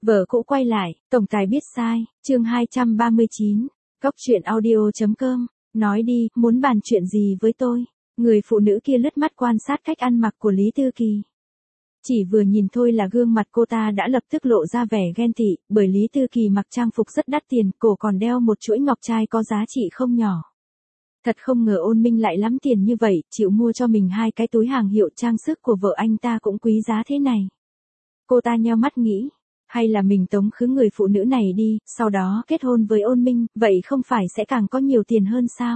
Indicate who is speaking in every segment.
Speaker 1: Vợ cũ quay lại, tổng tài biết sai, chương 239, Cóc truyện audio.com, nói đi, muốn bàn chuyện gì với tôi? Người phụ nữ kia lướt mắt quan sát cách ăn mặc của Lý Tư Kỳ. Chỉ vừa nhìn thôi là gương mặt cô ta đã lập tức lộ ra vẻ ghen tị, bởi Lý Tư Kỳ mặc trang phục rất đắt tiền, cổ còn đeo một chuỗi ngọc trai có giá trị không nhỏ. Thật không ngờ Ôn Minh lại lắm tiền như vậy, chịu mua cho mình 2 cái túi hàng hiệu, trang sức của vợ anh ta cũng quý giá thế này. Cô ta nheo mắt nghĩ, hay là mình tống khứ người phụ nữ này đi, sau đó kết hôn với Ôn Minh, vậy không phải sẽ càng có nhiều tiền hơn sao?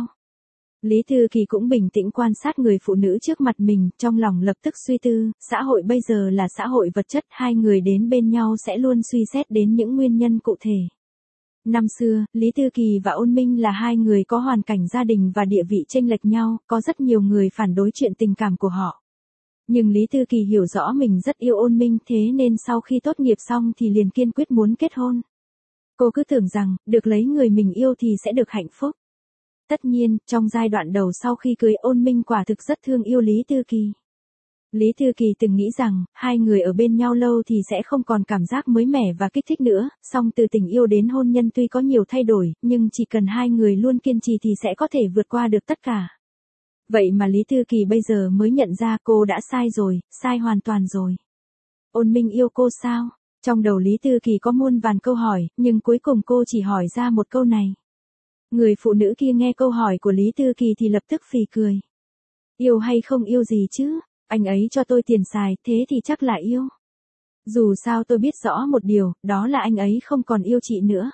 Speaker 1: Lý Tư Kỳ cũng bình tĩnh quan sát người phụ nữ trước mặt mình, trong lòng lập tức suy tư, xã hội bây giờ là xã hội vật chất, hai người đến bên nhau sẽ luôn suy xét đến những nguyên nhân cụ thể. Năm xưa, Lý Tư Kỳ và Ôn Minh là hai người có hoàn cảnh gia đình và địa vị chênh lệch nhau, có rất nhiều người phản đối chuyện tình cảm của họ. Nhưng Lý Tư Kỳ hiểu rõ mình rất yêu Ôn Minh, thế nên sau khi tốt nghiệp xong thì liền kiên quyết muốn kết hôn. Cô cứ tưởng rằng, được lấy người mình yêu thì sẽ được hạnh phúc. Tất nhiên, trong giai đoạn đầu sau khi cưới, Ôn Minh quả thực rất thương yêu Lý Tư Kỳ. Lý Tư Kỳ từng nghĩ rằng, hai người ở bên nhau lâu thì sẽ không còn cảm giác mới mẻ và kích thích nữa, song từ tình yêu đến hôn nhân tuy có nhiều thay đổi, nhưng chỉ cần hai người luôn kiên trì thì sẽ có thể vượt qua được tất cả. Vậy mà Lý Tư Kỳ bây giờ mới nhận ra cô đã sai rồi, sai hoàn toàn rồi. Ôn Minh yêu cô sao? Trong đầu Lý Tư Kỳ có muôn vàn câu hỏi, nhưng cuối cùng cô chỉ hỏi ra một câu này. Người phụ nữ kia nghe câu hỏi của Lý Tư Kỳ thì lập tức phì cười. Yêu hay không yêu gì chứ? Anh ấy cho tôi tiền xài, thế thì chắc là yêu. Dù sao tôi biết rõ một điều, đó là anh ấy không còn yêu chị nữa.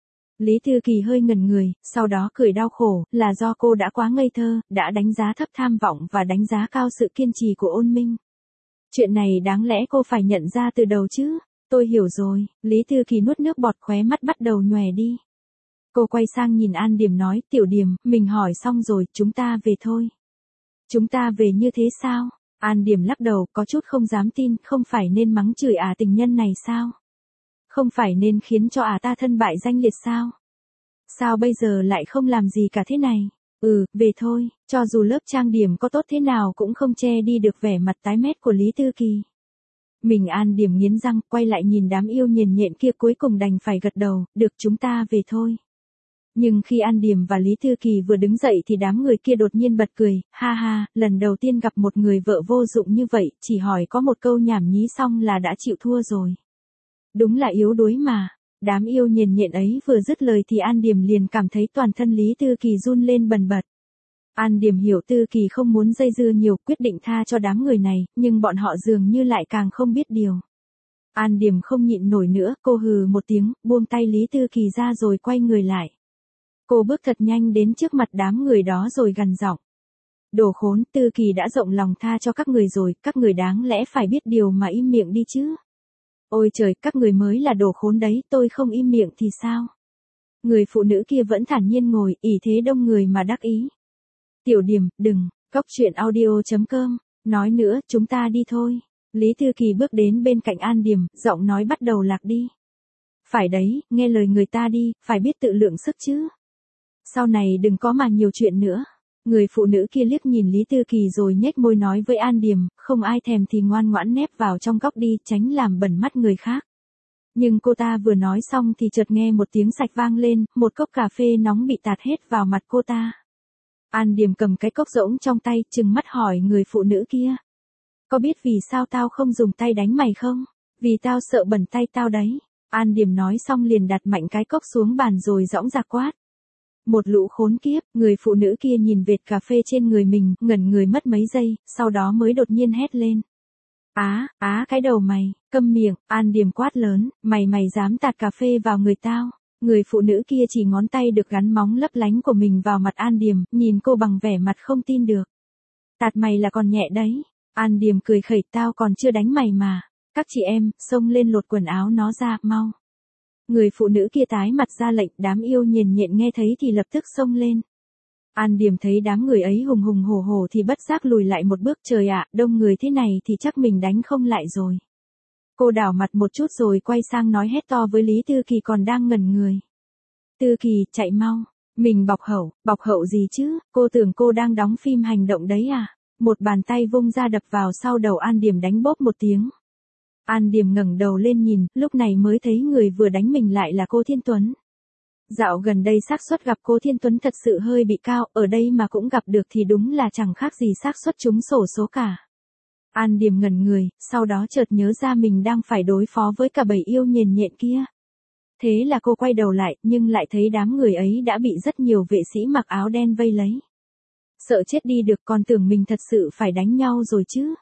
Speaker 1: Lý Tư Kỳ hơi ngẩn người, sau đó cười đau khổ, là do cô đã quá ngây thơ, đã đánh giá thấp tham vọng và đánh giá cao sự kiên trì của Ôn Minh. Chuyện này đáng lẽ cô phải nhận ra từ đầu chứ. Tôi hiểu rồi, Lý Tư Kỳ nuốt nước bọt, khóe mắt bắt đầu nhòe đi. Cô quay sang nhìn An Điềm nói, Tiểu Điềm, mình hỏi xong rồi, chúng ta về thôi. Chúng ta về như thế sao? An Điềm lắc đầu, có chút không dám tin, không phải nên mắng chửi tình nhân này sao? Không phải nên khiến cho ta thân bại danh liệt sao? Sao bây giờ lại không làm gì cả thế này? Về thôi, cho dù lớp trang điểm có tốt thế nào cũng không che đi được vẻ mặt tái mét của Lý Tư Kỳ. Mình An Điềm nghiến răng, quay lại nhìn đám yêu nghiền nhện kia, cuối cùng đành phải gật đầu, được, chúng ta về thôi. Nhưng khi An Điềm và Lý Tư Kỳ vừa đứng dậy thì đám người kia đột nhiên bật cười, ha ha, lần đầu tiên gặp một người vợ vô dụng như vậy, chỉ hỏi có một câu nhảm nhí xong là đã chịu thua rồi. Đúng là yếu đuối mà. Đám yêu nghiền nhện ấy vừa dứt lời thì An Điềm liền cảm thấy toàn thân Lý Tư Kỳ run lên bần bật. An Điềm hiểu Tư Kỳ không muốn dây dưa nhiều, quyết định tha cho đám người này, nhưng bọn họ dường như lại càng không biết điều. An Điềm không nhịn nổi nữa, cô hừ một tiếng, buông tay Lý Tư Kỳ ra rồi quay người lại. Cô bước thật nhanh đến trước mặt đám người đó rồi gằn giọng. Đồ khốn, Tư Kỳ đã rộng lòng tha cho các người rồi, các người đáng lẽ phải biết điều mà im miệng đi chứ. Ôi trời, các người mới là đồ khốn đấy, tôi không im miệng thì sao? Người phụ nữ kia vẫn thản nhiên ngồi, ỷ thế đông người mà đắc ý. Tiểu Điềm, đừng, Cóc truyện audio.com, nói nữa, chúng ta đi thôi. Lý Tư Kỳ bước đến bên cạnh An Điềm, giọng nói bắt đầu lạc đi. Phải đấy, nghe lời người ta đi, phải biết tự lượng sức chứ. Sau này đừng có mà nhiều chuyện nữa. Người phụ nữ kia liếc nhìn Lý Tư Kỳ rồi nhếch môi nói với An Điềm, không ai thèm thì ngoan ngoãn nép vào trong góc đi, tránh làm bẩn mắt người khác. Nhưng cô ta vừa nói xong thì chợt nghe một tiếng sạch vang lên, một cốc cà phê nóng bị tạt hết vào mặt cô ta. An Điềm cầm cái cốc rỗng trong tay, trừng mắt hỏi người phụ nữ kia. Có biết vì sao tao không dùng tay đánh mày không? Vì tao sợ bẩn tay tao đấy. An Điềm nói xong liền đặt mạnh cái cốc xuống bàn rồi dõng dạc quát. Một lũ khốn kiếp, người phụ nữ kia nhìn vệt cà phê trên người mình, ngẩn người mất mấy giây, sau đó mới đột nhiên hét lên. Cái đầu mày, câm miệng, An Điềm quát lớn, mày dám tạt cà phê vào người tao. Người phụ nữ kia chỉ ngón tay được gắn móng lấp lánh của mình vào mặt An Điềm, nhìn cô bằng vẻ mặt không tin được. Tạt mày là còn nhẹ đấy. An Điềm cười khẩy, tao còn chưa đánh mày mà. Các chị em, xông lên lột quần áo nó ra, mau. Người phụ nữ kia tái mặt ra lệnh, đám yêu nghiền nhện nghe thấy thì lập tức xông lên. An Điềm thấy đám người ấy hùng hùng hổ hổ thì bất giác lùi lại một bước, trời ạ, đông người thế này thì chắc mình đánh không lại rồi. Cô đảo mặt một chút rồi quay sang nói hét to với Lý Tư Kỳ còn đang ngẩn người. Tư Kỳ, chạy mau, mình bọc hậu gì chứ, cô tưởng cô đang đóng phim hành động đấy à? Một bàn tay vung ra đập vào sau đầu An Điềm đánh bốp một tiếng. An Điềm ngẩng đầu lên nhìn, lúc này mới thấy người vừa đánh mình lại là cô Thiên Tuấn. Dạo gần đây xác suất gặp cô Thiên Tuấn thật sự hơi bị cao, ở đây mà cũng gặp được thì đúng là chẳng khác gì xác suất trúng xổ số cả. An Điềm ngẩn người, sau đó chợt nhớ ra mình đang phải đối phó với cả bầy yêu nhền nhện kia. Thế là cô quay đầu lại, nhưng lại thấy đám người ấy đã bị rất nhiều vệ sĩ mặc áo đen vây lấy. Sợ chết đi được, còn tưởng mình thật sự phải đánh nhau rồi chứ.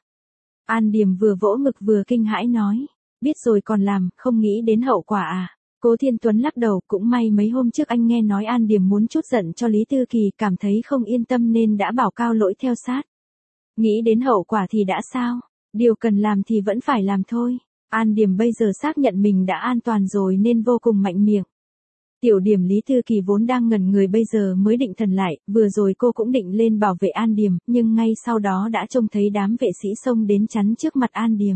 Speaker 1: An Điềm vừa vỗ ngực vừa kinh hãi nói, biết rồi còn làm, không nghĩ đến hậu quả à. Cố Thiên Tuấn lắc đầu, cũng may mấy hôm trước anh nghe nói An Điềm muốn trút giận cho Lý Tư Kỳ, cảm thấy không yên tâm nên đã bảo Cao Lỗi theo sát. Nghĩ đến hậu quả thì đã sao, điều cần làm thì vẫn phải làm thôi. An Điềm bây giờ xác nhận mình đã an toàn rồi nên vô cùng mạnh miệng. Tiểu Điểm Lý Tư Kỳ vốn đang ngẩn người bây giờ mới định thần lại, vừa rồi cô cũng định lên bảo vệ An Điềm, nhưng ngay sau đó đã trông thấy đám vệ sĩ xông đến chắn trước mặt An Điềm.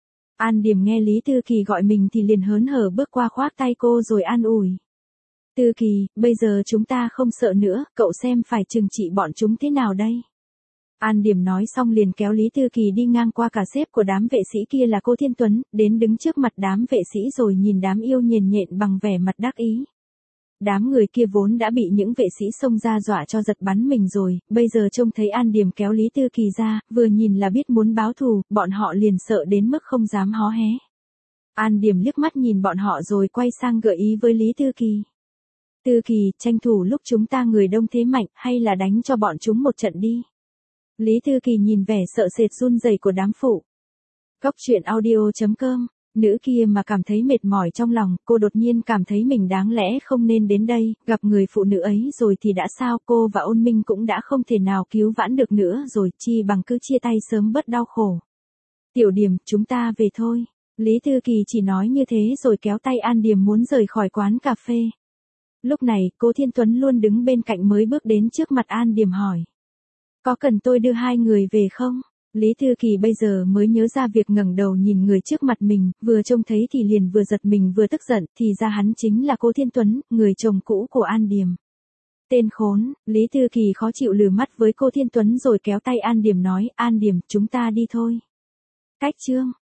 Speaker 1: An Điềm nghe Lý Tư Kỳ gọi mình thì liền hớn hở bước qua khoác tay cô rồi an ủi. Tư Kỳ, bây giờ chúng ta không sợ nữa, cậu xem phải trừng trị bọn chúng thế nào đây? An Điềm nói xong liền kéo Lý Tư Kỳ đi ngang qua cả sếp của đám vệ sĩ kia là cô Thiên Tuấn, đến đứng trước mặt đám vệ sĩ rồi nhìn đám yêu nhền nhện bằng vẻ mặt đắc ý. Đám người kia vốn đã bị những vệ sĩ xông ra dọa cho giật bắn mình rồi, bây giờ trông thấy An Điềm kéo Lý Tư Kỳ ra, vừa nhìn là biết muốn báo thù, bọn họ liền sợ đến mức không dám hó hé. An Điềm liếc mắt nhìn bọn họ rồi quay sang gợi ý với Lý Tư Kỳ. Tư Kỳ, tranh thủ lúc chúng ta người đông thế mạnh, hay là đánh cho bọn chúng một trận đi. Lý Tư Kỳ nhìn vẻ sợ sệt run rẩy của đám phụ. Cốc truyện audio.com. Nữ kia mà cảm thấy mệt mỏi trong lòng, cô đột nhiên cảm thấy mình đáng lẽ không nên đến đây, gặp người phụ nữ ấy rồi thì đã sao, cô và Ôn Minh cũng đã không thể nào cứu vãn được nữa rồi, chi bằng cứ chia tay sớm bớt đau khổ. Tiểu Điềm, chúng ta về thôi. Lý Tư Kỳ chỉ nói như thế rồi kéo tay An Điềm muốn rời khỏi quán cà phê. Lúc này, cô Thiên Tuấn luôn đứng bên cạnh mới bước đến trước mặt An Điềm hỏi. Có cần tôi đưa hai người về không? Lý Tư Kỳ bây giờ mới nhớ ra việc ngẩng đầu nhìn người trước mặt mình, vừa trông thấy thì liền vừa giật mình vừa tức giận, thì ra hắn chính là cô Thiên Tuấn, người chồng cũ của An Điềm. Tên khốn, Lý Tư Kỳ khó chịu lừ mắt với cô Thiên Tuấn rồi kéo tay An Điềm nói, An Điềm, chúng ta đi thôi. Cách chương.